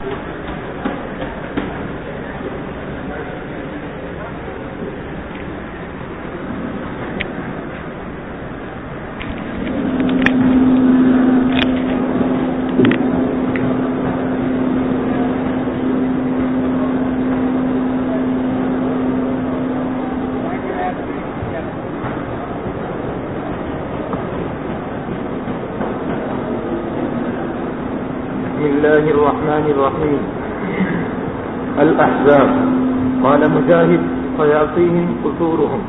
الرحمن الرحيم. الأحزاب. قال مجاهد فيعطيهم قصورهم.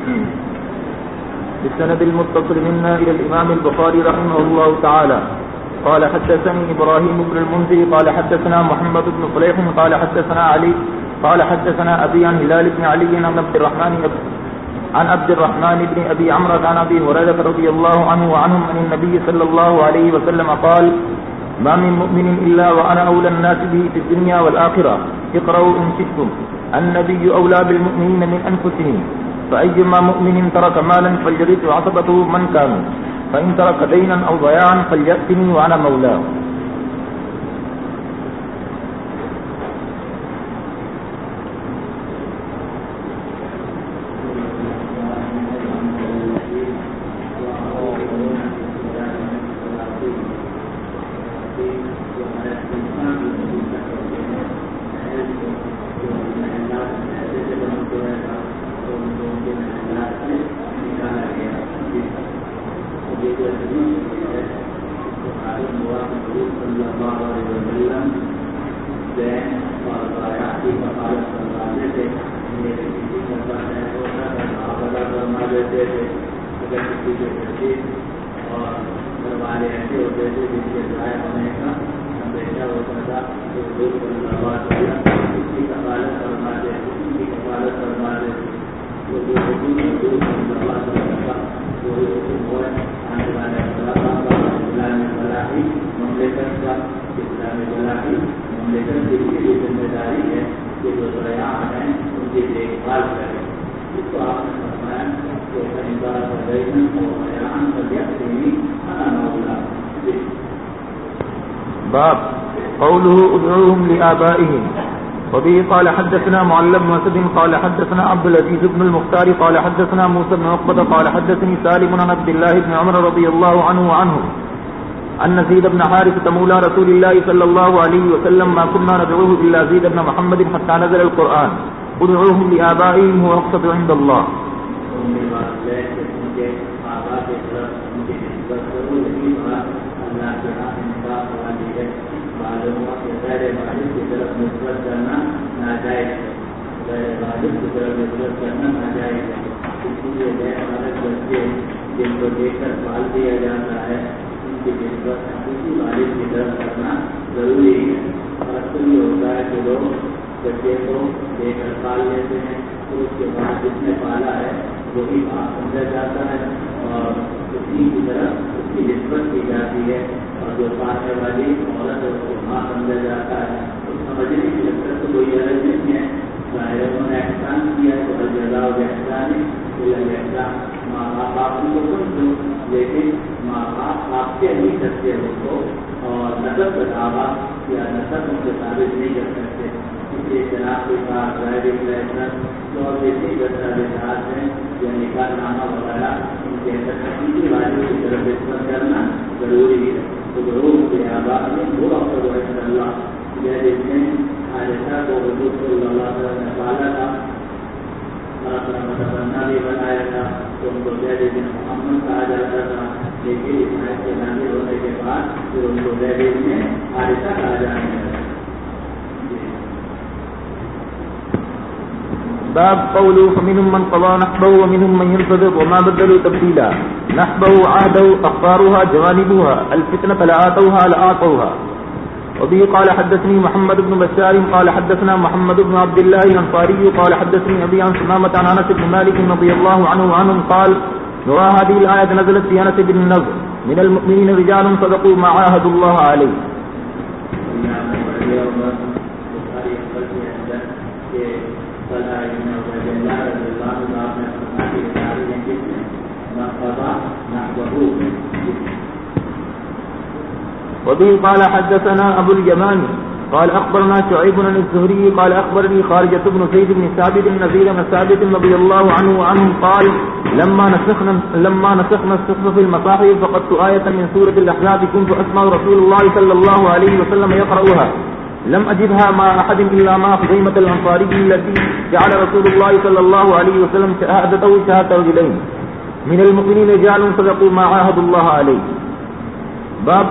بالسند المتصل منا إلى الإمام البخاري رحمه الله تعالى قال حدثني إبراهيم بن المنذر قال حدثنا محمد بن صليح قال حدثنا علي قال حدثنا أبي عن هلال بن علي عن عبد الرحمن بن أبي عمرو عن أبي هريرة رضي الله عنه وعنهم عن النبي صلى الله عليه وسلم قال ما من مؤمن إلا وأنا أولى الناس به في الدنيا والآخرة اقرأوا إن شئتم النبي أولى بالمؤمنين من أنفسهم فأيما مؤمن ترك مالا فليرث عصبته من كان فإن ترك دينا أو ضياعا فليأتني وأنا مولاه. باب قوله ادعوهم لآبائهم. وبه قال حدثنا معل بن مسد قال حدثنا عبد العزيز بن المختار قال حدثنا موسى بن عقبة قال حدثني سالم عن عبد الله بن عمر رضي الله عنه أن زيد بن حارثة مولى رسول الله صلى الله عليه وسلم ما كنا ندعوه إلا زيد بن محمد حتى نزل القرآن ادعوهم لآبائهم هو أقسط عند الله. جن کو دیکھ کر سوال دیا جاتا ہے ان کی نسبت اسی والد کی طرف کرنا ضروری ہے. اور اکثر یہ ہوتا ہے کہ لوگ بچے کو دے کر پال لیتے ہیں تو اس کے بعد جس نے پالا ہے وہی باپ سمجھا جاتا ہے اور اسی کی طرف اس کی نسبت کی جاتی ہے اور جو پالنے والی عورت ہے اس کو ماں سمجھا جاتا ہے. تو سمجھنے کی لذت تو کوئی عرض نہیں ہے. ظاہر انہوں نے احسان کیا تو الجزاء بالاحسان الاحسان. ماں باپ کو سمجھو لیکن ماں باپ آپ کے نہیں کرتے ان کو اور نسب کا دعویٰ یا نسب ان سے ثابت نہیں کر سکتے. اس لیے جناب کے ساتھ ڈرائیونگ لائسنس اور جتنی دستاویزات ہیں یا نکاح نامہ وغیرہ ان کے تکنیکی والوں کی طرف نسبت کرنا ضروری ہے. تو ضرور کے آباد میں دو افسر رحمۃ اللہ جس نے عائشہ کو حضور صلی اللہ علیہ وسلم نے پالا تھا اور اپنا متبنہ بھی بنایا تھا تو ان کو زید بن محمد کہا جاتا تھا. لیکن اسماعیل کے نازل ہونے کے بعد پھر ان کو زید بن عائشہ کہا جانے لگا. باب قوله فمنهم من قضى نحبه ومنهم من ينتظر وما بدلوا تبديلا. نحبه عادوا أخبارها جوانبها الفتنة لآتوها لآتوها. وبه قال حدثني محمد بن بشار قال حدثنا محمد بن عبد الله الأنصاري قال حدثني أبي عن سمامة عن أنس بن مالك رضي الله عنه قال نرى هذه الآية نزلت في أنس بن النضر من المؤمنين رجال صدقوا ما عاهدوا الله عليه. وبه قال حدثنا أبو اليمان قال أخبرنا شعيب بن الزهري قال أخبرني خارجة بن زيد بن ثابت النذير بن ثابت رضي الله عنه وعنهم قال لما نسخنا الصحف في المصاحف فقدت آية من سورة الأحزاب كنت أسمع رسول الله صلى الله عليه وسلم يقرأها لم أجدها مع أحد إلا مع خزيمة الأنصاري الذي جعل رسول الله صلى الله عليه وسلم شهادته شهادة رجلين من المؤمنين رجال صدقوا ما عاهدوا الله عليه. باب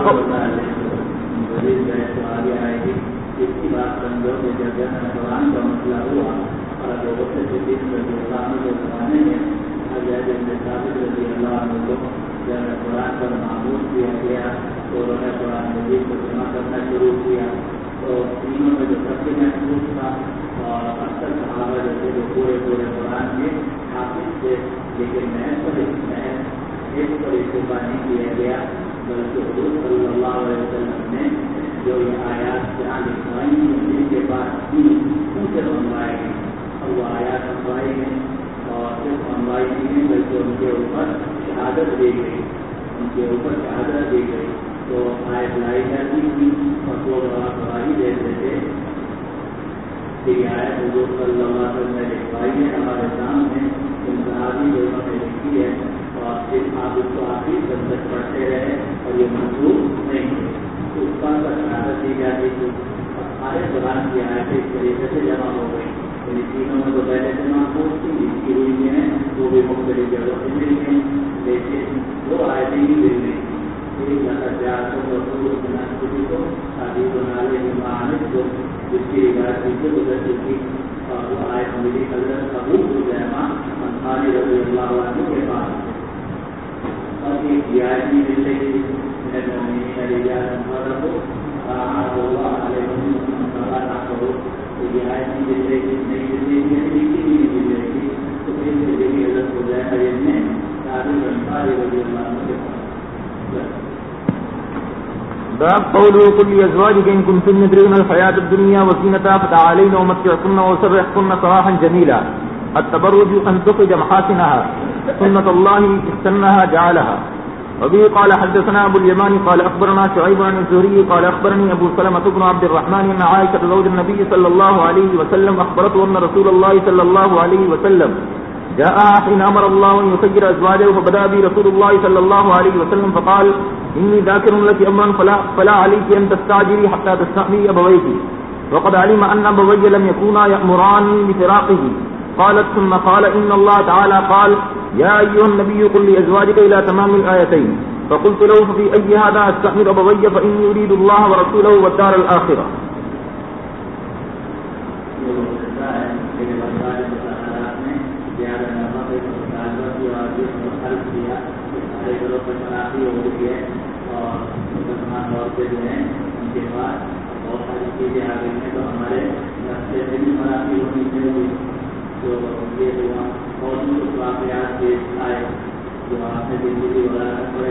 اس کی بات سمجھو کہ جب قرآن کا مسئلہ ہوا اور بہت سے رضی اللہ عنہ کے زمانے میں حضرت ابن ثابت رضی اللہ عنہ کو جب قرآن پر معمول کیا گیا تو انہوں نے قرآن مجید کو جمع کرنا شروع کیا تو تینوں میں جو سب سے محفوظ تھا اور اکثر صحابہ جو تھے وہ پورے قرآن میں حافظ تھے لیکن محض پر استعفا نہیں کیا گیا بلکہ حضور صلی اللہ علیہ وسلم نے جو یہ آیات جہاں لکھوائی ہیں جن کے بعد ان سے منوائے گئے اور وہ آیات منوائے گئے اور صرف منوائی نہیں ہے بلکہ ان کے اوپر شہادت دی گئی تو آیت لائی جاتی تھی اور وہ گواہی دیتے تھے کہ یہ آیت حضور صلی اللہ علیہ وسلم نے لکھوائی ہے ہمارے سامنے ان صحابی لوگوں نے لکھی ہے اور صرف آپ اس کو آخری تک پڑھتے رہے اور یہ منسوخ نہیں ہوئے اس پر شہادت دی جاتی تھی اور سارے قرآن کی آیتیں اس طریقے سے جمع ہو گئی ان تینوں میں تو پہلے سے محفوظ تھی لکھی ہوئی ہیں وہ بھی مختلف جگہوں سے مل گئی لیکن وہ آیتیں ہی مل گئی ایک لگاتار کو شادی بنانے کی معانت کو جس کی روایت پیچھے گزر چکی اور وہ آیت ملی حضرت ابو حذیفہ انصاری رضی اللہ عنہ کے پاس اور ایک آیت بھی مل رہی المؤمنين رجالا صدقوا ما عاهدوا الله عليهم فلا تعترضوا یہ آیت بھی مل رہی نہیں مل رہی لکھی بھی نہیں مل رہی تھی تو پھر سے دیکھیے حضرت حذیفہ نے شادی انصاری رضی اللہ عنہ کے پاس. باب قوله قل لأزواجك إن كنتن تردن الحياة الدنيا وزينتها فتعالين ومتعكن وسرحكن سراحا جميلا التبرج أن تخرج محاسنها سنة الله استنها جعلها. وبه قال حدثنا أبو اليمان قال أخبرنا شعيب عن الزهري قال أخبرني أبو سلمة بن عبد الرحمن أن عائشة زوج النبي صلى الله عليه وسلم أخبرته أن رسول الله صلى الله عليه وسلم جاءها حين أمر الله أن يخير أزواجه فبدأ به رسول الله صلى الله عليه وسلم فقال إني ذاكر لك أمرا فلا عليك أن تستعجلي حتى تستأمي أبويك وقد علم أن أبوي لم يكونا يأمراني بفراقه. قالت ثم قال إن الله تعالى قال يا أيها النبي قل لأزواجك إلى تمام الآيتين فقلت له ففي أي هذا أستأمر أبوي فإني أريد الله ورسوله والدار الآخرة. جو ہے ان کے بعد بہت ساری چیزیں آ گئی ہیں تو ہمارے راستے سے بھی خرابی ہونی چاہیے جو یہ ہوا اور کچھ واقعات پیش آئے جو آپ نے زندگی وغیرہ پڑے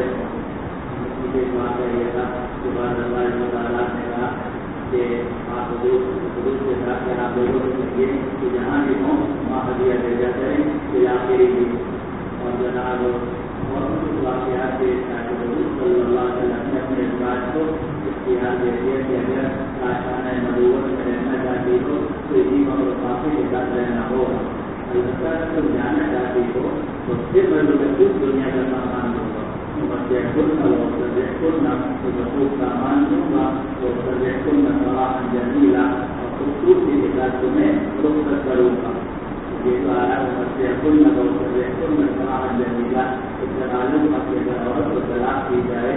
اس کے بعد یہ تھا کہ بعد اللہ تعالیٰ نے کہا کہ آپ حضور کے ساتھ آپ لوگوں کو کہیے کہ جہاں بھی ہوں وہاں ہدیہ بھیجا کریں علاقے کی اور جناب اور کچھ واقعات پیش آئے صلی اللہ علیہ وسلم نے اپنے ازواج کو اختیار دے دیا کہ اگر آشانہ نبوت میں رہنا چاہتی ہو تو اسی مگر کافی کے ساتھ رہنا ہوگا. البتہ اگر تم جانا چاہتی ہو تو پھر میں کچھ دنیا کا سامان دوں گا خود نہ خود سامان دوں گا تو خود نہ صلاح جمیلا اور خوبصورتی کے ساتھ تمہیں رخصت کروں گا. یہ تو آیا خود نہ صلاح جمیلا اس کا تعلق اپنے گھر عورت کو طلاق کی جائے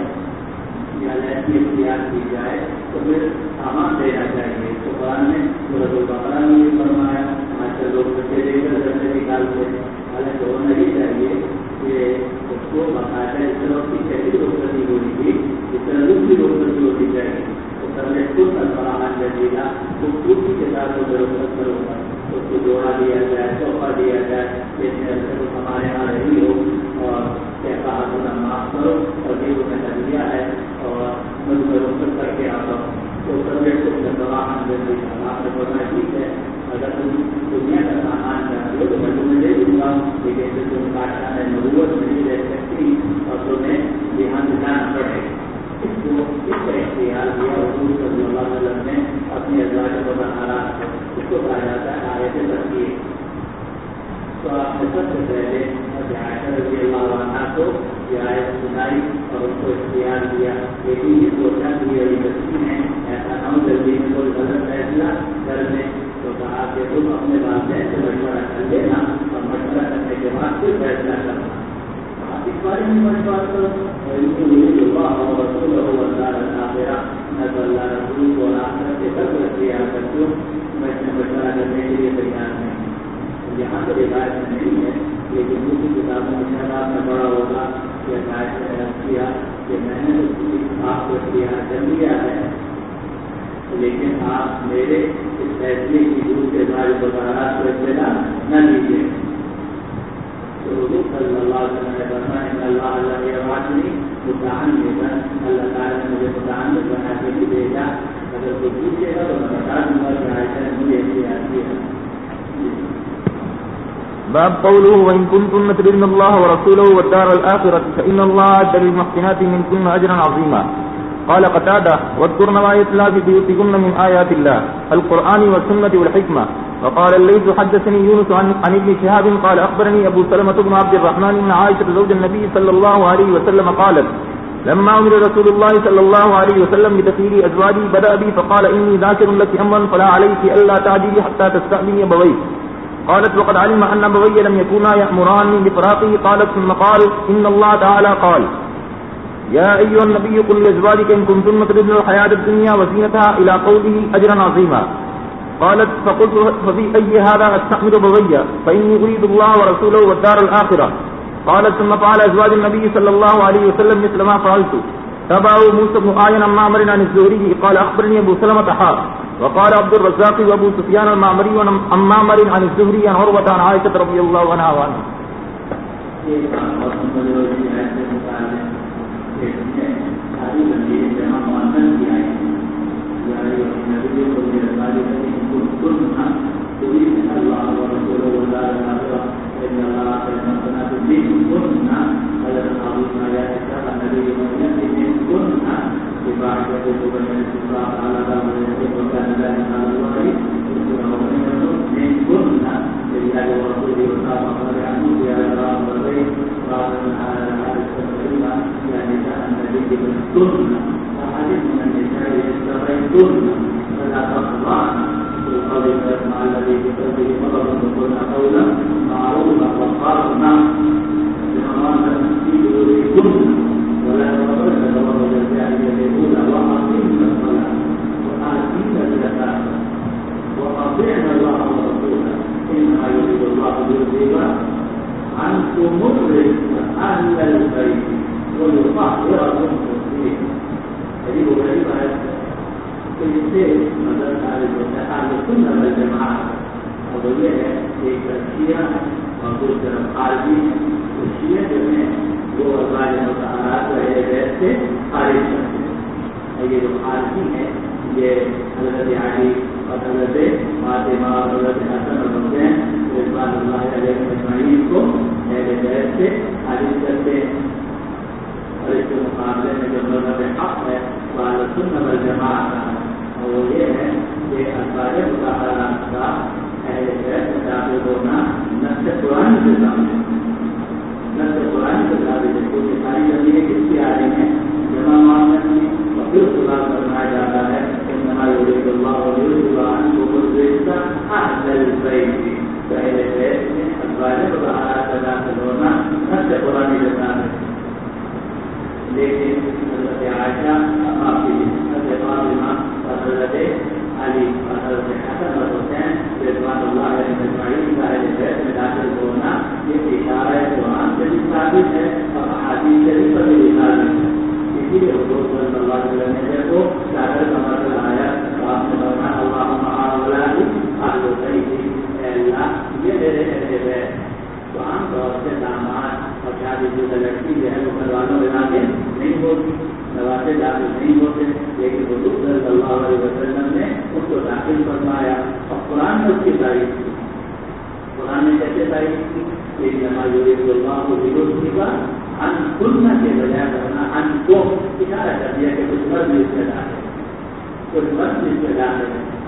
یا لہتی اختیار کی جائے تو پھر سامان دینا چاہیے. تو قرآن نے سورۃ البقرہ میں یہ فرمایا آج کل لوگ بچے لے کر گھر نکالتے حالانکہ ہونا ہی چاہیے کہ اس کو باقاعدہ اس طرح کی پہلی رخصتی ہونی تھی اس طرح دوسری رخصتی ہوتی چاہیے. تو کرنے خود فراہم جزیلا خوبصورتی کے ساتھ وہ رخصت کروں گا اس کو جوڑا دیا جائے تحفہ دیا جائے جیسے ہمارے یہاں رہی ہو اور کیسا ہونا معاف کرو اور یہ وہ میں دیا ہے اور مجھے رخصت کر کے آتا ہوں تو سبجیکٹ کو فراہم جزیلا آپ نے بولنا ٹھیک ہے. اگر تم دنیا کا سامان چاہتے ہو تو میں تمہیں دے دوں گا لیکن تم کاٹنا ہے نبوت نہیں رہ سکتی اور تمہیں دھیان دلانا پڑے گا. اس کو اس کا اختیار دیا حضور صلی اللہ علیہ وسلم نے اپنے کو کہا جاتا ہے آیت ترغیب. تو آپ نے سب سے پہلے عائشہ رضی اللہ عنہا کو یہ آیت سنائی اور اس کو اختیار دیا. لیکن یہ سوچا کہ یہ یقین ہے ایسا نہ ہو جلدی میں کوئی غلط فیصلہ کر لیں. تو کہا کہ تم اپنے والدین سے مشورہ کر لینا اور مشورہ کرنے کے بعد پھر فیصلہ کرنا. آپ اس بارے میں مشورہ کرو اللہ اور رسول اللہ رسول کو آخرت سے قبل اختیار کرتے ہو. میں اس میں مشورہ کرنے کے لیے تیار نہیں. یہاں تو روایت میں نہیں ہے لیکن دوسری کتابوں میں شاید آپ نے پڑھا ہوگا کہ روایت میں بیان کیا کہ میں نے آپ کو اختیار کر لیا ہے لیکن آپ میرے اس فیصلے کی دور کے بارے وزارات کو اطلاع نہ دیجیے. تو حضور صلی اللہ علیہ وسلم نے فرمایا ان اللہ اللہ یوازنی متعمدا اللہ تعالیٰ نے مجھے متعمد بنا کے بھی بھیجا. اگر کوئی پوچھے گا تو میں بتا دوں گا کہ عائشہ نے مجھے اختیار کیا. باب قوله وإن كنتن تردن الله ورسوله والدار الآخرة فإن الله أعد للمحسنات منكن أجرا عظيما. قال قتادة واذكرن ما يتلى في بيوتكن من آيات الله القرآن والسنة والحكمة. وقال الليث حدثني يونس عن ابن شهاب قال أخبرني أبو سلمة بن عبد الرحمن بن عائشة زوج النبي صلى الله عليه وسلم قالت لما أمر رسول الله صلى الله عليه وسلم بتخيير أزواجي بدأ بي فقال إني ذاكر لك أمرا فلا عليك ألا تعجلي حتى تستأذني أبويك. قالت وقد علم أن أبوي لم يكونا يأمراني بفراقه. قالت ثم قال إن الله تعالى قال يا أيها النبي قل لأزواجك إن كنتن تردن الحياة الدنيا وزينتها إلى قوله أجرا عظيما. قالت فقلت ففي أي هذا أستحمل أبوي فإني أريد الله ورسوله والدار الآخرة. قالت ثم فعل أزواج النبي صلى الله عليه وسلم مثل ما فعلت. تبعه موسى بن آيان عن معمر عن الزهري قال أخبرني أبو سلمة حا. وقال عبد الرزاق وأبو سفيان المعمري عن معمر عن الزهري عن عروة عن عائشة رضي الله عنها وعنها.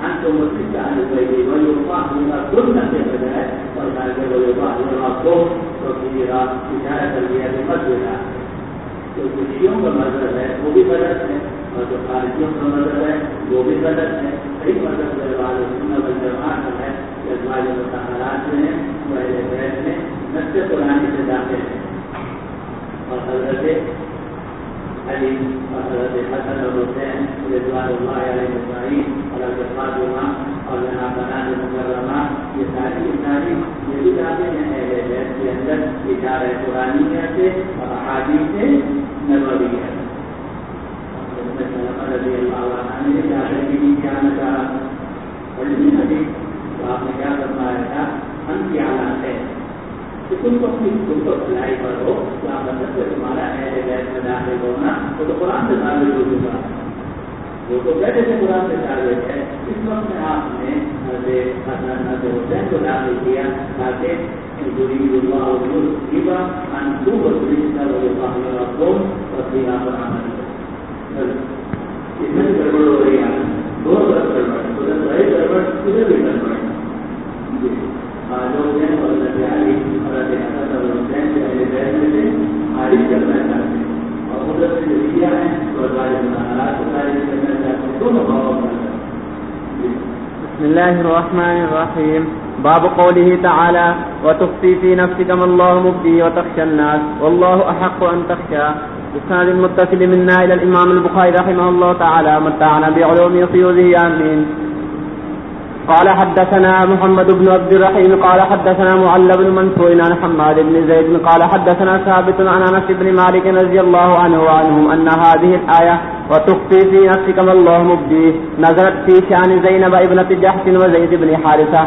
أنتم مسلمين عن البيت ويطاع إلى كل البداية وذلك ويطاع إلى قوم وفيها إشارة البيئة بقدرها. الخشيون کا مذہب ہے وہ بھی غلط ہے اور جو خارجیوں کا مذہب ہے وہ بھی غلط ہے. صحیح مذہب سنت والجماعت ہے کہ ازواج مطہرات جو ہیں وہ اہل بیت میں نص قرآن سے داخل ہیں اور حضرت علی اور حضرت حسن اور حسین رضوان اللہ علیہ اجمعین اور حضرت فاطمہ اور جناب بنات مکرمہ یہ ساری یہ بھی داخل ہیں اہل بیت کے اندر اشارہ قرآنیہ سے اور احادیث نبویہ. رضی اللہ عنہ نے چاہے کہ کیا نہ چاہا تو آپ نے کیا فرمایا تھا ہم کی حالات ہے کہ تم کو اپنی خود کو بھلائی پر ہو تو آپ مطلب کہ تمہارا اہل بیت میں داخل ہونا وہ تو قرآن سے ثابت ہو چکا وہ تو پہلے سے قرآن سے ثابت ہے. اس وقت میں آپ نے حضرت حسن حضرت حسین کو داخل کیا تاکہ يريد الله يذهب عنكم الرجس والطهر لكم وفيها برهان. اس میں گڑبڑ ہو رہی ہے دو طرف گڑبڑ ادھر رہے گڑبڑ ادھر بھی گڑبڑ. لوگ ہیں اور علی اور حسن اور حسین کے اہل بیت میں سے خارج کرنا چاہتے ہیں اور ادھر سے جو شیعہ ہیں وہ ازواج مطہرات کو خارج کرنا چاہتے ہیں. دونوں بھاؤ کرنا. بسم الله الرحمن الرحيم. باب قوله تعالى وتخفي في نفسك ما الله مبديه وتخشى الناس والله أحق أن تخشى. بسند المتصل منا إلى الإمام البخاري رحمه الله تعالى متعنا بعلوم فيوزه آمين. قال حدثنا محمد بن عبد الرحيم قال حدثنا معل بن منصور عن حماد بن زيد قال حدثنا ثابت عن أنس بن مالك رضي الله عنه وعنهم أن هذه الآية وتخفي في نفسك ما الله مبديه نزلت في شأن زينب ابنة جحش وزيد بن حارثة.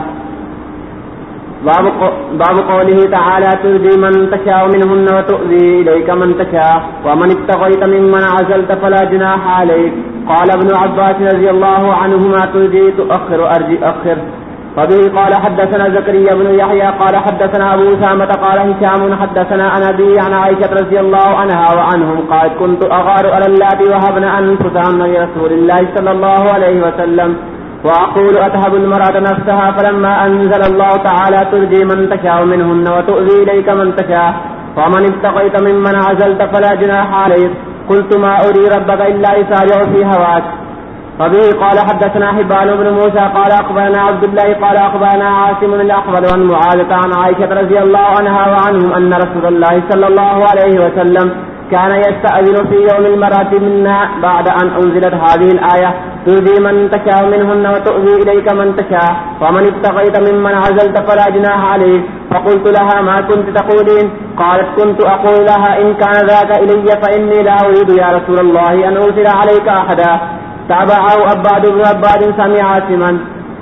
باب قوله تعالى ترجي من تشاء منهن وتؤذي إليك من تشاء ومن ابتغيت ممن عزلت فلا جناح عليك. قال ابن عباس رضي الله عنهما ترجي تؤخر أرجي أخر. فبه قال حدثنا زكريا بن يحيى قال حدثنا أبو أسامة قال هشام حدثنا عن أبي عن عائشة رضي الله عنها وعنهم قال كنت أغار على اللاتي وهبن أنفسهن لرسول الله صلى الله عليه وسلم وأقول أتهب المرأة نفسها فلما أنزل الله تعالى ترجي من تشاء منهن وتؤذي إليك من تشاء ومن ابتغيت ممن عزلت فلا جناح عليك. قلت ما أري ربك إلا يسارع في هواك. فبه قال حدثنا حبان بن موسى قال أخبرنا عبد الله قال أخبرنا عاصم الأحول عن معاذة عن عائشة رضي الله عنها وعنهم أن رسول الله صلى الله عليه وسلم كان يستأذن في يوم المرأة منا بعد أن أنزلت هذه الآية تؤذي من تشاء منهن وتؤذي إليك من تشاء ومن ابتغيت ممن عزلت فلا جناح عليك. فقلت لها ما كنت تقولين؟ قالت كنت أقول لها إن كان ذاك إلي فإني لا أريد يا رسول الله أن أرسل عليك أحدا. تابعه عباد بن عباد سمع عاصما.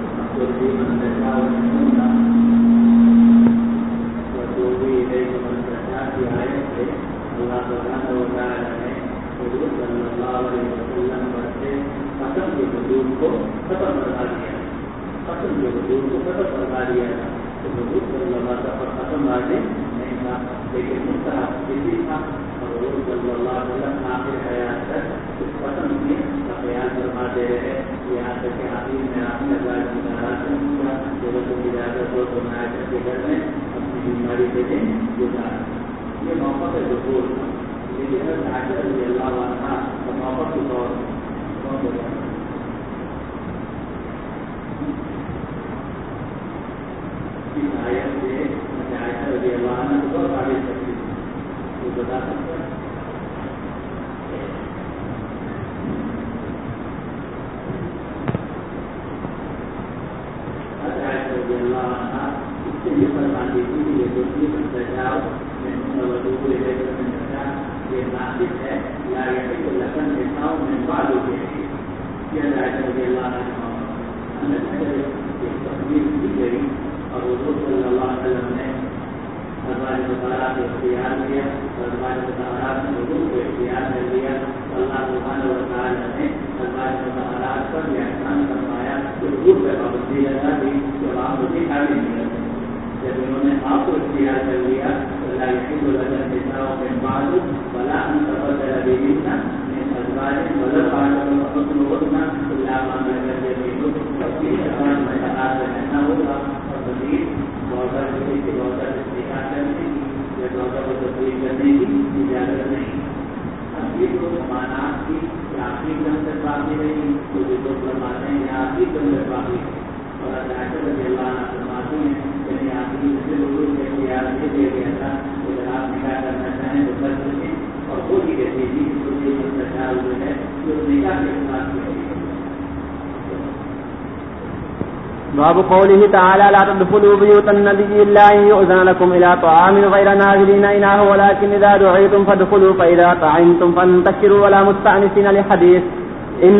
یہ موقع کا ضرور تھا لیکن عائشہ رضی اللہ عنہا کا موقع کے طور پر اس آیت سے عائشہ رضی اللہ عنہ کو بہت آگے سکتی وہ بتا سکتا ہے. عائشہ رضی اللہ عنہ اس سے یہ فرماتی تھی کہ یہ دوسری بنتا جاؤ یہ ناصف ہے یا یہ لکن نساؤں میں بعد ہو گئی. یہ عائشہ رضی اللہ عنہ تصویر کی گئی اور حضور صلی اللہ علیہ وسلم نے ازواج مطہرات کو اختیار کیا اور ازواج مطہرات نے حضور کو اختیار کر لیا. اللہ سبحانہ و تعالیٰ نے ازواج مطہرات پر یہ احسان فرمایا کہ حضور پہ پابندی لگا دی کہ آپ اسی خالی نہیں رہتے. جب انہوں نے آپ کو اختیار کر لیا تو اللہ يحب لك النساء من بعد ولا أن تبدل بهن من باب قوله تعالى لا تدخلوا بيوت النبي إلا أن يؤذن لكم إلى طعام غير ناظرين إناه ولكن إذا دعيتم فادخلوا فإذا طعمتم فانتشروا ولا مستأنسين لحديث إن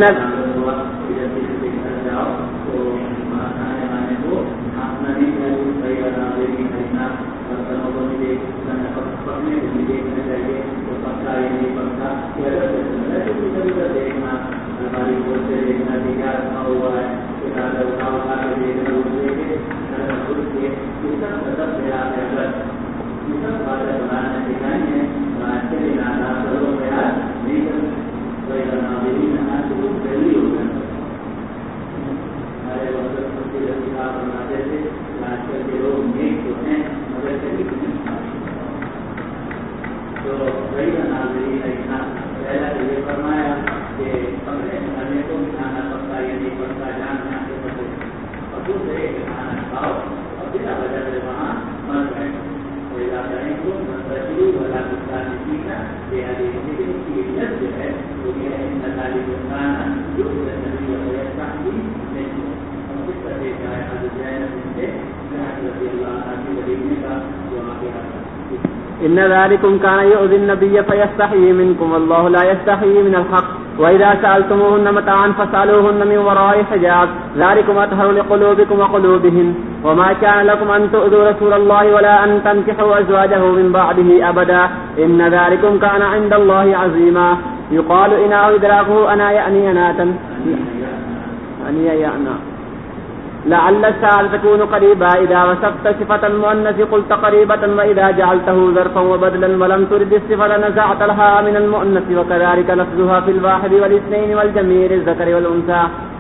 إن ذلكم كان يؤذي النبي فيستحيي منكم والله لا يستحيي من الحق وإذا سألتموهن متاعا فاسألوهن من وراء حجاب ذلكم أطهر لقلوبكم وقلوبهن وما كان لكم أن تؤذوا رسول الله ولا أن تنكحوا أزواجه من بعده أبدا إن ذلكم كان عند الله عظيما يقال إن إدراكه أنا يأني أناتا أني يأنا لعل الساعة تكون قريبا إذا وصفت صفة المؤنث قلت قريبة وإذا جعلته ظرفا وبدلا ولم ترد الصفة نزعت لها من المؤنث وكذلك لفظها في الواحد والاثنين والجميع الذكر والأنثى.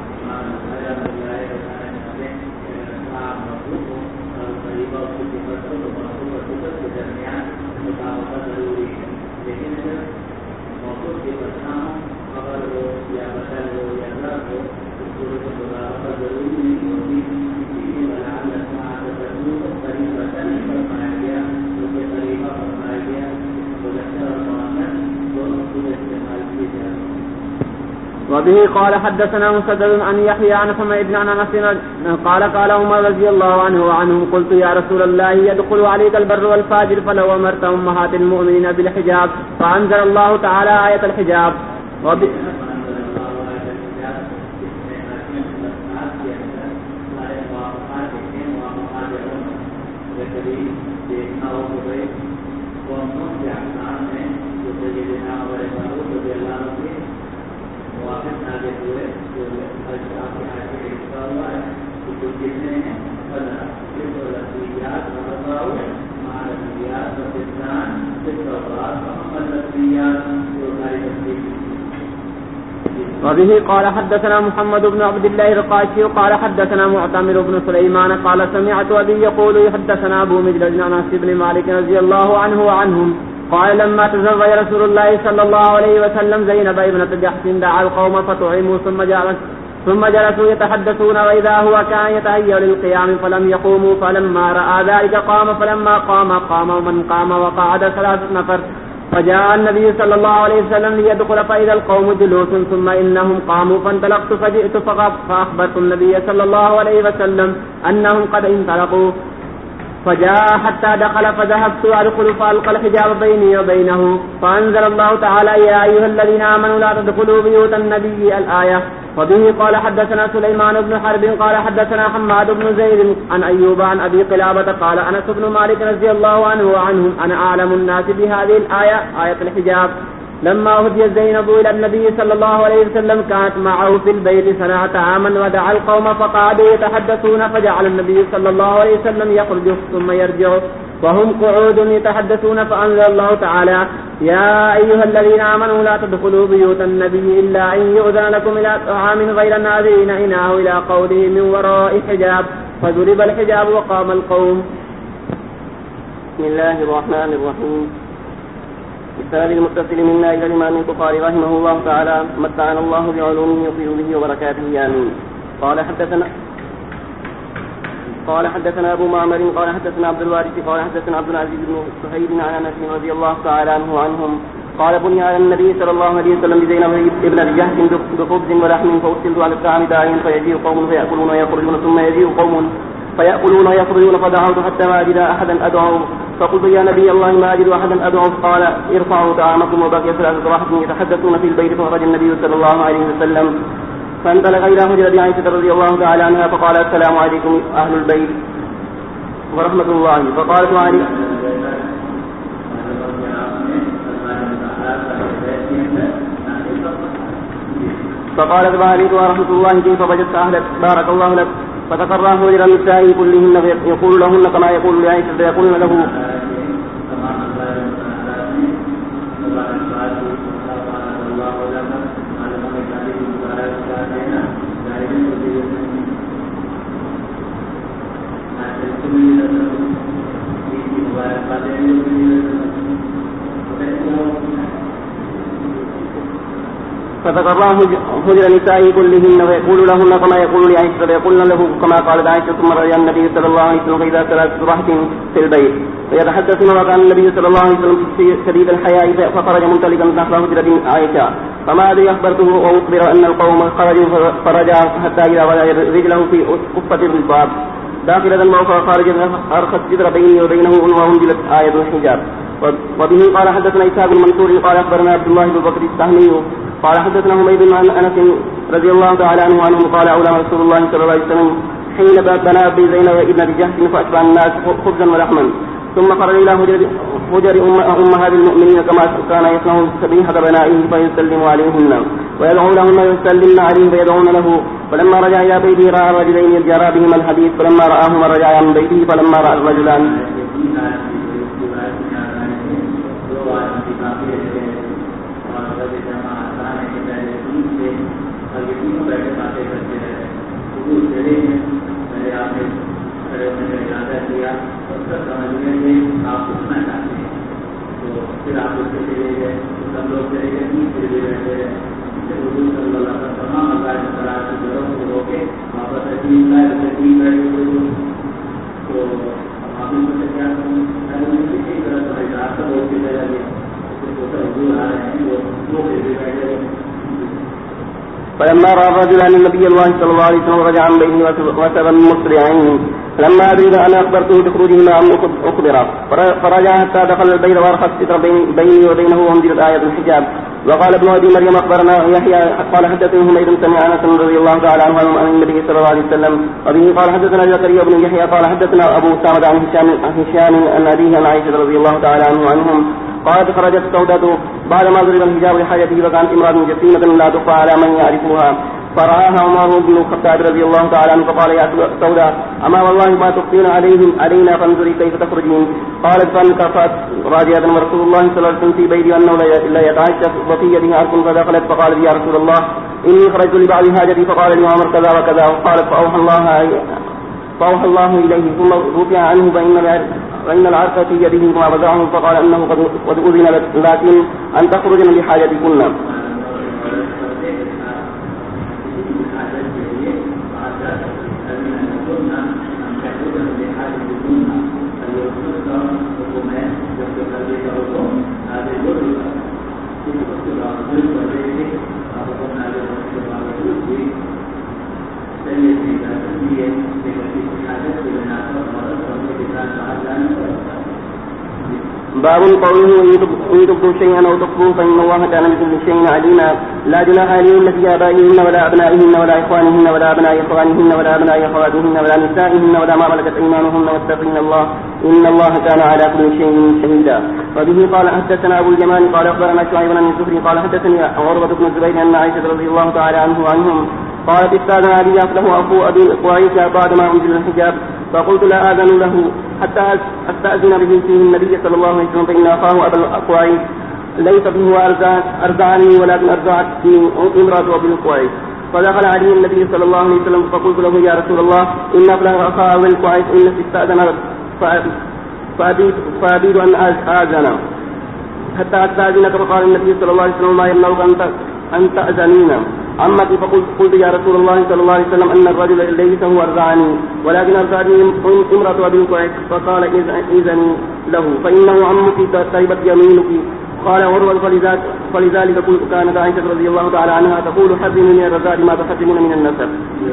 وبه قال حدثنا مسدد عن يحيى عن حميد عن انس قال قال عمر رضي الله عنه وعنهم قلت يا رسول الله يدخل عليك البر والفاجر فلو امرت امهات المؤمنين بالحجاب فانزل الله تعالى آية الحجاب. وبه قال حدثنا محمد بن عبد الله الرقاشي قال حدثنا معتمر بن سليمان قال سمعت أبي يقول حدثنا أبو مجلد عن أنس بن مالك رضي الله عنه وعنهم قال لما تزوج رسول الله صلى الله عليه وسلم زينب ابنة جحش دعا القوم فطعموا ثم جلسوا يتحدثون وإذا هو كان يتهيأ للقيام فلم يقوموا فلما رأى ذلك قام فلما قام ومن قام وقعد 3 نفر فجاء النبي صلى الله عليه وسلم ليدخل فإذا القوم جلوس ثم إنهم قاموا فانطلقت فجئت فأخبرت النبي صلى الله عليه وسلم أنهم قد انطلقوا فجاء حتى دخل فذهبت أدخل فألقى الحجاب بيني وبينه فأنزل الله تعالى يا أيها الذين آمنوا لا تدخلوا بيوت النبي الآية. وبه قال حدثنا سليمان بن حرب قال حدثنا حماد بن زيد عن أيوب عن أبي قلابة قال أنس بن مالك رضي الله عنه وعنهم أنا أعلم الناس بهذه الآية آية الحجاب. لما أهدي زينب إلى النبي صلى الله عليه وسلم كانت معه في البيت صنعت عاما ودعا القوم فقعدوا يتحدثون فجعل النبي صلى الله عليه وسلم يخرج ثم يرجع وهم قعود يتحدثون فأنزل الله تعالى يا أيها الذين آمنوا لا تدخلوا بيوت النبي إلا أن يؤذن لكم إلى طعام غير ناظرين إناه إلى قوله من وراء حجاب فضرب الحجاب وقام القوم. بسم الله الرحمن الرحيم. بالسند المتصل منا إلى الإمام البخاري رحمه الله تعالى متعنا الله بعلومه وفيوله وبركاته آمين. قال حدثنا أبو معمر قال حدثنا عبد الوارث قال حدثنا عبد العزيز بن سهيل عن أنس رضي الله تعالى عنهم قال بني على النبي صلى الله عليه وسلم بزينب ابن الجهش بخبز ولحم فأرسلت على الطعام داعيا فيجيء قوم فيأكلون ويخرجون ثم يجيء قوم فيأكلون ويخرجون فدعوت حتى ما أجد أحدا أدعو فقلت يا نبي الله ما أجد أحدا أدعو قال ارفعوا طعامكم وبقي ثلاثة راحة يتحدثون في البيت فخرج النبي صلى الله عليه وسلم فانطلق إلى حجرة عائشة رضي الله تعالى عنها فقال السلام عليكم أهل البيت ورحمة الله فقالت عليكم فقالت وعليكم ورحمة الله كيف وجدت أهلك بارك الله لك فتقرى حجر النساء كلهن يقول لهن كما يقول لعائشة فيقولن له فتقرى حجر النساء كلهن ويقول لهن كما يقول لعائشة فيقولن له كما قالت عائشة ثم رجع النبي صلى الله عليه وسلم فإذا ثلاثة راحة في البيت فيتحدثون وكان النبي صلى الله عليه وسلم شديد الحياء فخرج منطلقا نحو حجرة عائشة فما أدري أخبرته وأخبر أن القوم خرجوا فرجع حتى إذا وضع رجله في قفة الرباب داخلة وأخرى خارجا أرخت جدر بيني وبينه وأنزلت آية الحجاب. وبه قال حدثنا إسحاق بن منصور قال أخبرنا عبد الله بن بكر السهمي قال حدثنا حميد عن أنس رضي الله تعالى عنه قال أولى رسول الله صلى الله عليه وسلم حين بنى بزينب ابنة جهش فأتبع الناس خبزا ولحما ثم خرج إلى حجر أمهات المؤمنين كما كان يصنع سبيحة بنائه فيسلم عليهن ويدعو لهن ويسلمن عليه فيدعون له فلما رجع إلى بيته رأى الرجلين يجرى بهما الحديث فلما رآهما رجع عن بيته فلما رأى الرجلان پھر آپ اس کے چلے گئے سب لوگ چلے گئے چلے گئے تمام اللہ کی گھروں کو رو کے واپس تو راستہ بہت سی جگہ لگے حضور آ رہے ہیں وہ بیٹھے فلما رأى الرجلان النبي الله صلى الله عليه وسلم رجع عن بينه وسبا مسرعين لما أدرك أنا أخبرته بخروجهما أم أخبره فرجع حتى دخل البيت وأرخى الستر بيني وبينه وأنزلت آية الحجاب. وقال ابن أبي مريم أخبرنا يحيى قال حدثني حميد سمع أنس رضي الله تعالى عنه عن النبي صلى الله عليه وسلم وبه قال حدثنا زكريا بن يحيى قال حدثنا أبو أسامة عن هشام عن أبيه عن عائشة رضي الله تعالى عنهم قالت خرجت سودة بعدما ضرب الحجاب لحاجته وكانت امرأة جسيمة لا تخفى على من يعرفها فرآها عمر بن الخطاب رضي الله تعالى عنه فقال يا سودة أما والله ما تخفين علينا فانظري كيف تخرجين. قالت فانكفت راجعة ورسول الله صلى الله عليه وسلم في بيتي أنه لا يتعشى وفي يده عرق فدخلت فقالت يا رسول الله إني خرجت لبعض حاجتي فقال لي عمر كذا وكذا وقالت فأوحى الله إليه ثم رفع عنه فإن العرق في يده ما وضعه فقال أنه قد أذن لكن أن تخرجن لحاجتكن. باب قوله إن تبدوا شيئا أو تخفوه فإن الله كان بكل شيء عليما. لا جناح عليهن في آبائهن ولا أبنائهن ولا إخوانهن ولا أبناء إخوانهن ولا أبناء أخواتهن ولا نسائهن ولا ما ملكت أيمانهن واتقين الله إن الله كان على كل شيء شهيدا. وبه قال حدثنا أبو الجمال قال أخبرنا شعيب بن الزهري قال حدثني عروة بن الزبير أن عائشة رضي الله تعالى عنهم قالت استاذن علي له أخو أبي وعيسى بعدما أنزل الحجاب فقلت لا آذن له حتى استأذن به فيه النبي صلى الله عليه وسلم فإن أخاه أبا القعيد ليس فيه أرزعني ولكن أرزعت فيه امرأة أبي القعيد. فدخل عليه النبي صلى الله عليه وسلم فقلت له يا رسول الله إن أبلغ أخاه أبي القعيد إن استأذن فأبيد أن آذن حتى أستأذنك. فقال النبي صلى الله عليه وسلم ما يمنعك أن تأذنينا عمتي. فقلت يا رسول الله صلى الله عليه وسلم أن الرجل ليس هو أرزعني ولكن أرزعني امرأة أبي القعيد. فقال إذني له فإنه عمك تربت يمينك. قال عروة فلذلك كانت عائشة رضي الله تعالى عنها تقول حرموا من الرزاق ما تحرمون من النسب.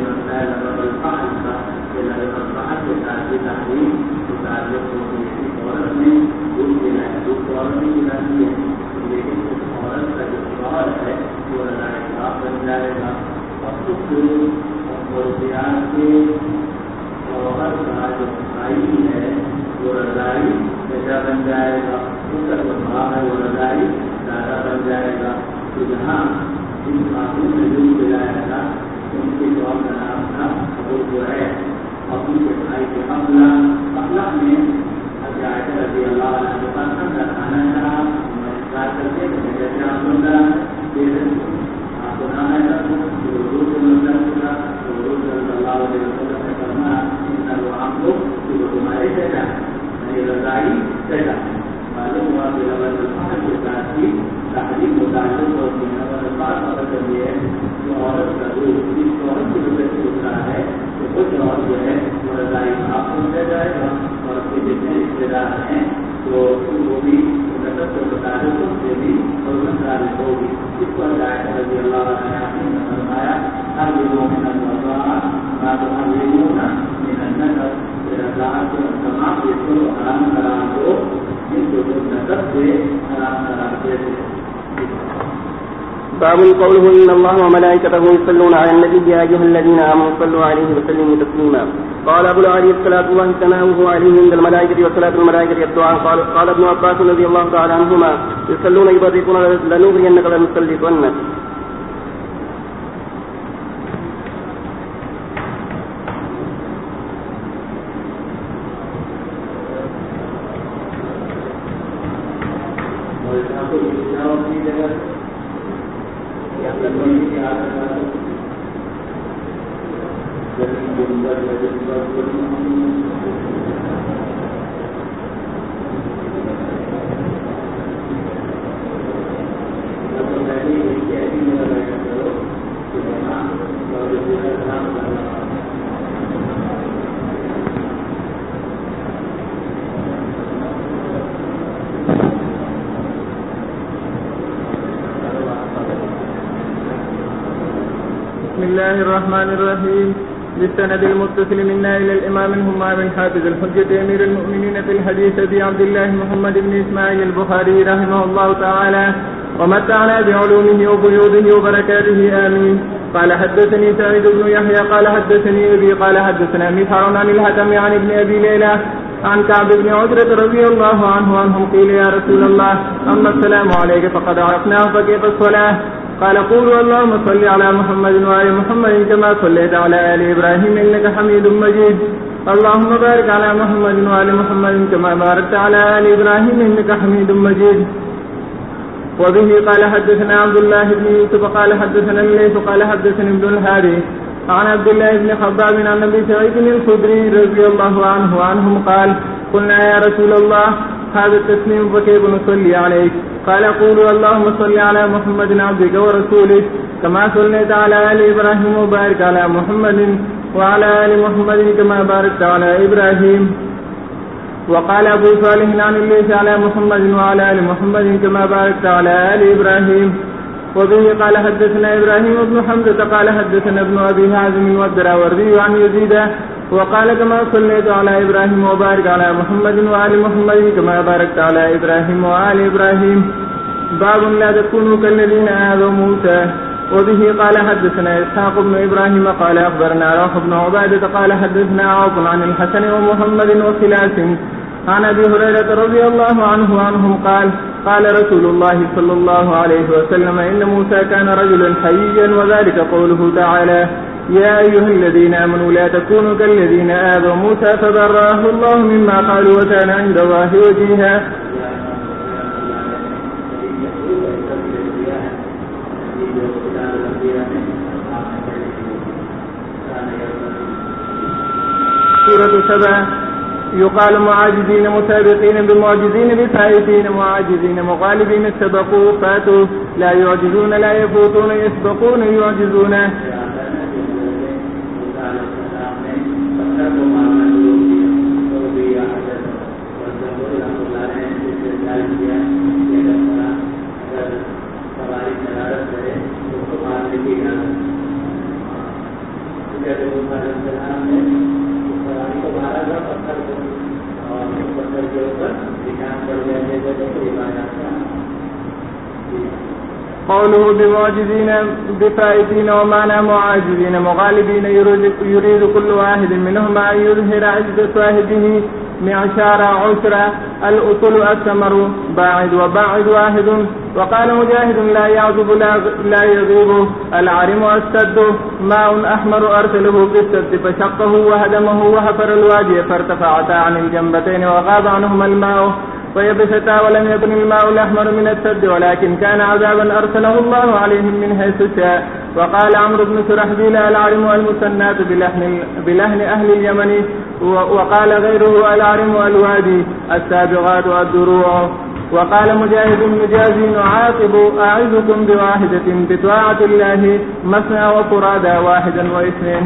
بن جائے گا وہ رضائی دادا بن جائے گا. تو جہاں جن خاتون نے جو دلایا تھا ان کے جواب کا نام تھا وہ جو ہے ابو کے بھائی کے اپنا میں عائشہ رضی اللہ عنہ کے پاس کا کھانا تھا. میں کر کے جیسے آپ لوگ آپ کو نام ہے روز صلی اللہ علیہ وسلم نے فرمایا ان وہ آپ لوگ جو تمہارے چہرہ رضائی چہرہ معلوم ہوا کہ لفظ الفحل کے ساتھ ہی تحریم متعلق اور بات پتہ چلی ہے کہ عورت کا روح جس عورت کی وجہ سے ہوتا ہے تو کچھ عورت جو ہے وہ رضائی معاف ہو جائے گا اور اس کے جتنے رشتے دار ہیں تو وہ بھی نسب کے متعلق سے بھی حرمت تعلق ہوگی. اس پر عائشہ رضی اللہ عنہا نے فرمایا ہر لوگوں میں نظر من النسب رضاعت کو تمام رشتوں کو حرام قرار دو جن کو نسب سے حرام قرار دیتے. باب قوله إن الله وملائكته يصلون على النبي يا أيها الذين آمنوا صلوا عليه وسلموا تسليما. قال أبو العالي صلاة الله ثناؤه عليه عند الملائكة وصلاة الملائكة الدعاء. قال ابن عباس رضي الله تعالى عنهما يصلون يباركون لنغرينك لنسلطنك. بسم الله الرحمن الرحيم. بالسند المتصل منا إلى الإمام الهمام الحافظ الحجة أمير المؤمنين في الحديث أبي عبد الله محمد بن إسماعيل البخاري رحمه الله تعالى ومتعنا بعلومه وبيوضه وبركاته آمين. قال حدثني سعيد بن يحيى قال حدثني أبي قال حدثنا مسحر عن الحكم عن ابن أبي ليلى عن كعب بن عجرة رضي الله عنهم قيل يا رسول الله أما السلام عليك فقد عرفناه فكيف الصلاة؟ قال قولوا اللهم صل على محمد وآل محمد كما صليت على آل إبراهيم إنك حميد مجيد. اللهم بارك على محمد وآل محمد كما باركت على آل إبراهيم إنك حميد مجيد. وبه قال حدثنا عبد الله بن يوسف قال حدثنا الليث قال حدثنا ابن الهادي عن عبد الله بن خباب عن أبي سعيد الخدري رضي الله عنهم قال قلنا يا رسول الله هذا التسليم فكيف نصلي عليك؟ قال قولوا اللهم صل على محمد عبدك ورسولك كما صليت على آل إبراهيم وبارك على محمد وعلى آل محمد كما باركت على إبراهيم. وقال أبو صالح عن الليث على محمد وعلى آل محمد كما باركت على آل إبراهيم. وبه قال حدثنا إبراهيم بن حمزة قال حدثنا ابن أبي حازم والدراوردي عن يزيد وقال كما صليت على إبراهيم وبارك على محمد وآل محمد كما باركت على إبراهيم وآل إبراهيم. باب لا تكونوا كالذين آذوا موسى. وبه قال حدثنا إسحاق بن إبراهيم قال أخبرنا روح بن عبادة قال حدثنا عوف عن الحسن ومحمد وخلاس عن أبي هريرة رضي الله عنهم قال قال رسول الله صلى الله عليه وسلم إن موسى كان رجلا حييا وذلك قوله تعالى يا أيها الذين آمنوا لا تكونوا كالذين آذوا موسى فبرأه الله مما قالوا وكان عند الله وجيها. سورة 7. يقال معاجزين مسابقين بمعجزين بفائتين معاجزين مغالبين استبقوا فاتوا لا يعجزون لا يفوتون يسبقون يعجزون. قوله بمعجزين بفائتين ومعنى معاجزين مغالبين يريد كل واحد منهما أن يظهر عزة صاحبه معشار عشرة الأصل الثمر باعد وباعد واحد. وقال مجاهد لا يعذب لا يغيب العرم السد ماء أحمر أرسله في السد فشقه وهدمه وحفر الوادي فارتفعتا عن الجنبتين وغاب عنهما الماء ويبستا ولم يكن الماء الأحمر من السد ولكن كان عذابا أرسله الله عليهم من حيث شاء. وقال عمرو بن شرحبيل العرم المثنات بلحن أهل اليمن. وقال غيره العرم الوادي السابغات والدروع. وقال مجاهد مجازي نعاقب أعظكم بواحدة بطاعة الله مثنى وفرادا واحدا واثنين.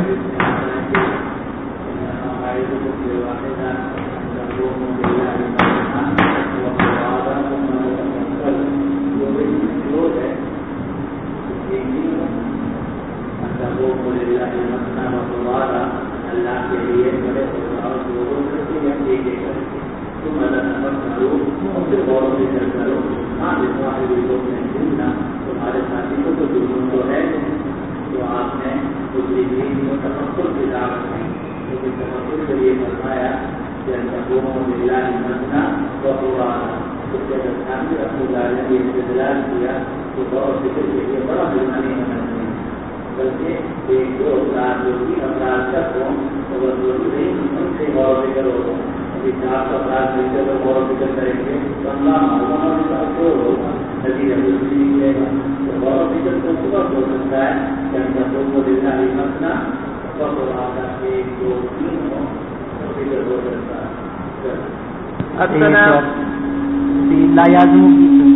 لا يعزم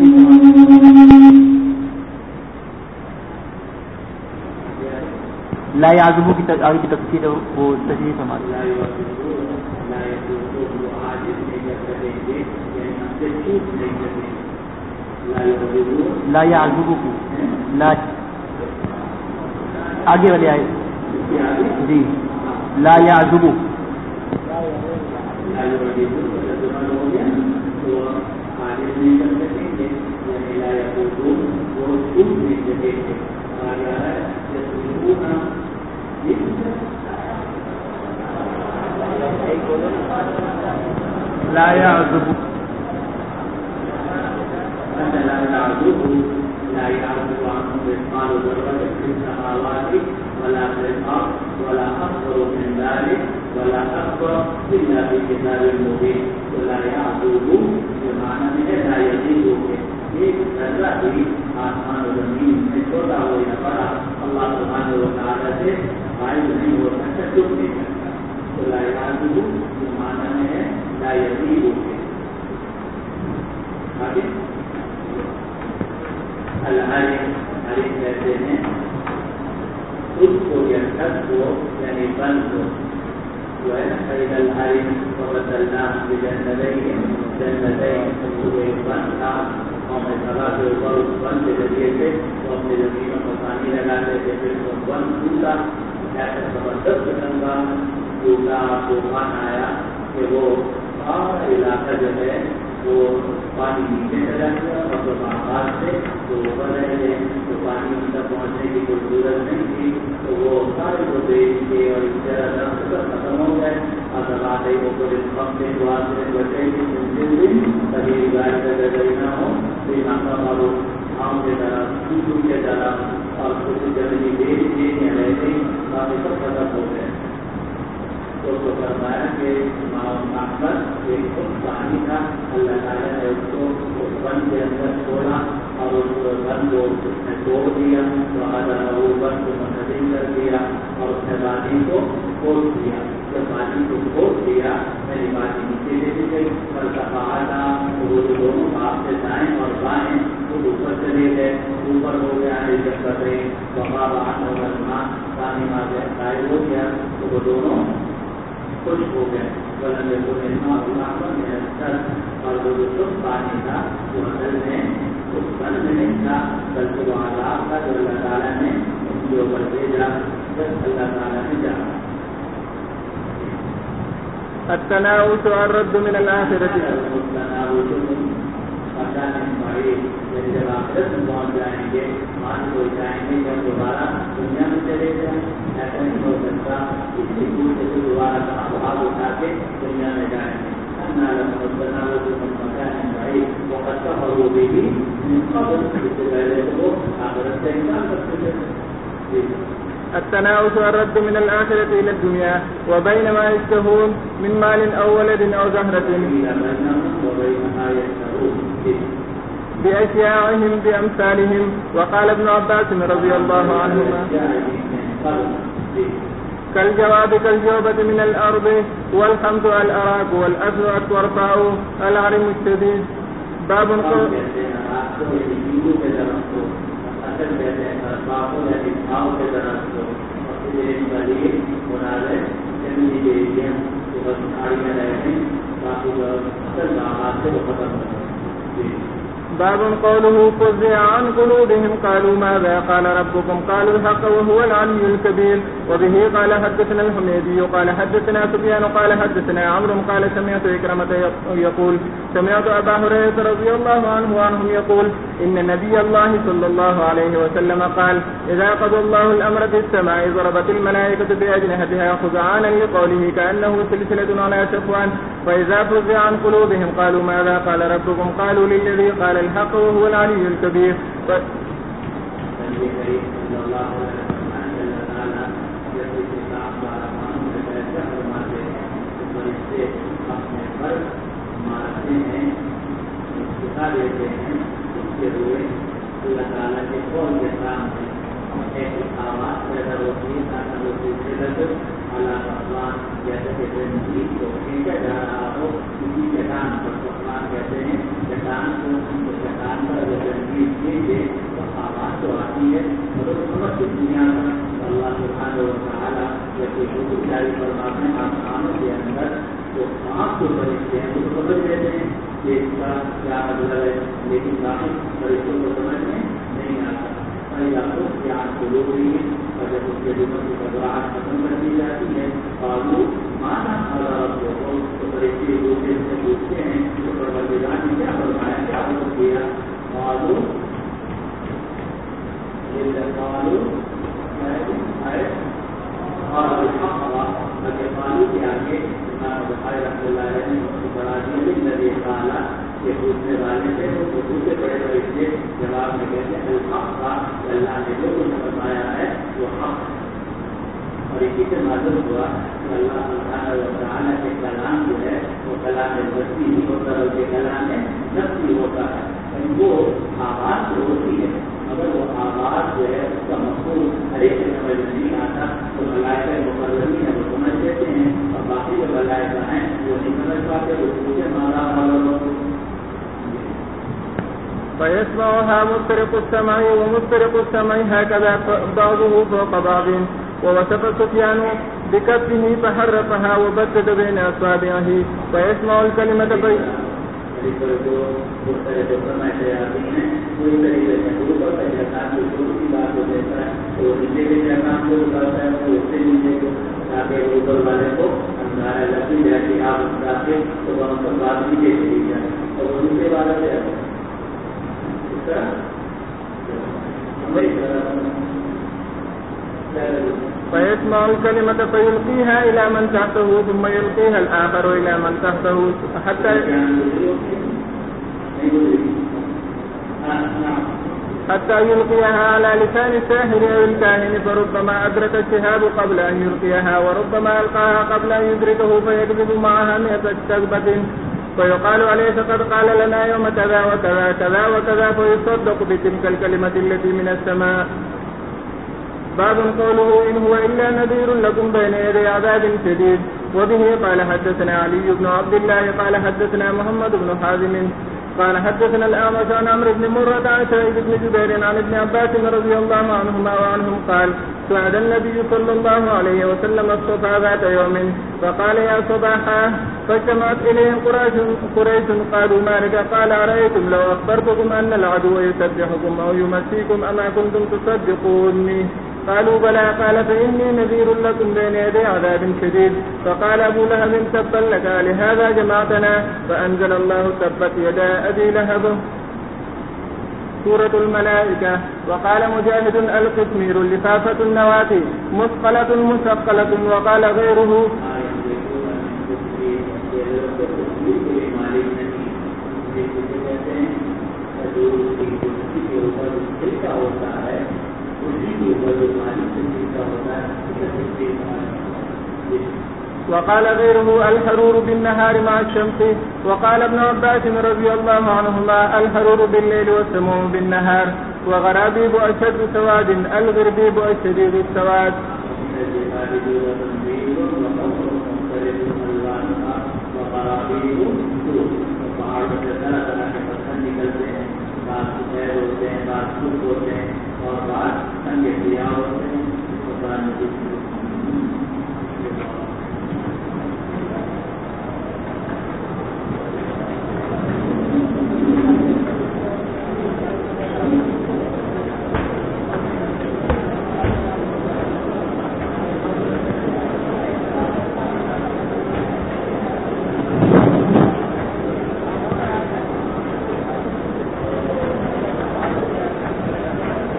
لا يعزم کی آگے کی تفسیر وہ تشریح ہماری لا يعزم کی لا آگے والے آئے جی لا يعزم لا يعزب لا يعزب عنه مثقال ذرة في السماوات ولا في الأرض ولا أكبر من ذلك ولا أكبر إلا في كتاب مبين. ولا يعزب بمعنى لا يزيد یہ ذرہ بھی آسمان و زمین میں چھوٹا ہو یا بڑا اللہ سبحانہ و تعالیٰ سے غائب نہیں ہو سکتا چپ نہیں سکتا. تو لا يعزب یہ معنی میں ہے لا يزيد. آگے الحرم حرم کہتے ہیں خود کو یا سب کو یعنی بند کو جو ہے نا خرید الحرم وبدلناه بجنتين وہ ایک بند تھا اور میں سبا کے اوپر اس بند کے ذریعے سے وہ اپنی زمینوں کو پانی لگاتے تھے. پھر وہ بند ٹوٹا ایسا زبردست قسم کا ٹوٹا طوفان آیا کہ وہ سارا علاقہ جو ہے وہ پانی نیچے چلا گیا اور جو باغات تھے تو اوپر رہ گئے تو پانی ان تک پہنچنے کی کوئی ضرورت نہیں تھی. تو وہ سارے کو بیچ کے اور اس طرح سب ختم ہو گئے. اور آتے وہ پورے پمپے واسطے بچے کی کبھی گائے کا گئی نہ ہو کوئی ناکا مارو آم کے طرح چوچو کے طرح اور کچھ زمینی دیکھنے رہ گئی باقی سب ختم ہو گئے. تو فرمایا کہ محمد ایک خود پانی تھا, اللہ تعالیٰ نے اس کو اس بند کے اندر چھوڑا اور اس کو بند کو اس نے توڑ دیا, تو وہ بند کو منتظم کر دیا اور اس نے پانی کو کھول دیا. جب پانی کو کھول دیا میری پانی نیچے لے گئی اور سفاہا وہ دونوں آپ سے دائیں اور بائیں خود اوپر چلے گئے, اوپر ہو گیا جب کر رہے وہاں پانی غائب ہو گیا تو وہ دونوں خوش ہو گئے. اور وہ جو شدھ پانی تھا وہ اصل میں اس بند میں نہیں تھا بلکہ وہ عذاب تھا جو اللہ تعالیٰ نے ان کے اوپر بھیجا جب اللہ تعالیٰ نے چاہا. التناوش والرد من الآخرة. جب آخرت میں پہنچ جائیں گے مان ہو جائیں گے جب دوبارہ دنیا میں چلے جائیں ایسا نہیں ہو سکتا. اس لیے پوچھے تو دوبارہ بھاگ اٹھا کے دنیا میں جائیں گے. وہ بھی پہلے تو آخرت سے انکار کرتے تھے. التناوش والرد من الآخرة إلى الدنيا وبينما يشتهون من مال أو ولد أو زهرة بأشياعهم بأمثالهم. وقال ابن عباس رضي الله عنهما كالجواب كالجوبة من الأرض والخمس الأراك والأكل والورفاء العرم الشديد. باب باب قوله فزع عن قلوبهم قالوا ماذا قال ربكم قالوا الحق وهو العلي الكبير. وبه قال حدثنا الحميدي قال حدثنا سفيان قال حدثنا عمرو قال سمعت إكرمة يقول سمعت أبا هريرة رضي الله عنه وعنهم يقول إن نبي الله صلى الله عليه وسلم قال إذا قضى الله الأمر في السماء ضربت الملائكة بأجنحتها خزعانا لقوله كأنه سلسلة على صفوان. فإذا فزع عن قلوبهم قالوا ماذا قال ربكم قالوا للذي قال الحق وهو العلي الكبير. اللہ تعالیٰ کے قول کے سامنے ایک آواز پیدا ہوتی ہے تاکہ وہ سلسلہ اللہ سفوان جیسے کہ زندگی کو کھینچا جا رہا ہو کسی چٹان پر. سفوان کہتے ہیں چٹان کو چٹان پر جو زندگی کھینچے تو آواز تو آتی ہے اور اس سمجھ دنیا میں اللہ سبحانہ و تعالیٰ جیسے حکم جاری فرماتے ہیں آسمانوں کے اندر جو آنکھ کو فرشتے ہیں وہ سمجھ لیتے ہیں کہ اس کا کیا مطلب ہے, لیکن باقی فرشتوں کو سمجھ میں نہیں آتا. یا تو پیار کو لوگ رہی ہے اور جب اس کے دماغ کی گھبراہٹ ختم کر دی جاتی ہے اور وہ مانا تو فرشتے دوسرے سے پوچھتے ہیں تو پروردگار نے کیا فرمایا, کیا حکم کیا. پانی کے آگے رحمۃ اللہ علیہ نے بڑا دیا تعالیٰ کے پوچھنے والے تھے تو دوسرے بڑے فرشتے جواب میں کہتے ہیں الحق کا اللہ نے جو کچھ فرمایا ہے وہ حق. اور اسی سے معلوم ہوا کہ اللہ سبحانہ و تعالیٰ کے کلام جو ہے وہ کلام نفسی نہیں ہوتا بلکہ کلام نفسی ہوتا ہے. وہ آواز جو ہوتی ہے مگر وہ آواز جو ہے اس کا مقصود ہر ایک سے سمجھ نہیں آتا. تو ملائکہ مقررین ہے وہ سمجھ لیتے ہیں اور باقی جو ملائکہ ہیں وہ نہیں سمجھ پاتے, وہ پوچھے مانا والوں. فيسمعها مسترق السمع ومسترق السمع هكذا بعضه فوق بعض. ووصف سفيان بكفه فحرفها وبدد بين أصابعه فيسمع الكلمة فيسمع الكلمة فيلقيها إلى من تحته ثم يلقيها الآخر إلى من تحته حتى حتى يلقيها على لسان الساحر أو الكاهن فربما أدرك الشهاب قبل أن يلقيها وربما ألقاها قبل أن يدركه فيكذب معها 100 كذبة فيقال أليس قد قال لنا يوم كذا وكذا كذا وكذا فيصدق بتلك الكلمة التي من السماء. باب قوله إن هو إلا نذير لكم بين يدي عذاب شديد. وبه قال حدثنا علي بن عبد الله قال حدثنا محمد بن حازم قال حدثنا الأعمش عن عمرو بن مرة عن سعيد بن جبير عن ابن عباس رضي الله عنهما وعنهم قال سعد النبي صلى الله عليه وسلم الصبح ذات يوم فقال يا صباحا فاجتمعت إليهم قريش قالوا ما لك قال أرأيتم لو أخبرتكم أن العدو يسبحكم أو يمسيكم أما كنتم تصدقوني قالوا بلى قال فإني نذير لكم بين يدي عذاب شديد. فقال أبو لهب تبا لك لهذا جمعتنا فأنزل الله تبت يدا أبي لهب. سورة الملائكة. وقال مجاهد القسمير لفافة النواة مثقلة مثقلة. وقال غيره وقال غيره الحرور بالنهار مع الشمس. وقال ابن عباس رضي الله عنهما الحرور بالليل والسموم بالنهار. وغرابيب أشد سواد الغربيب الشديد السواد.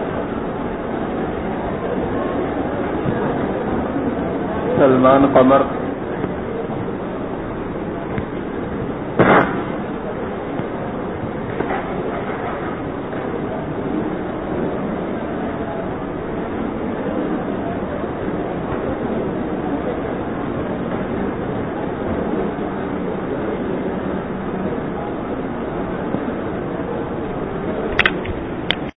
سلمان قمر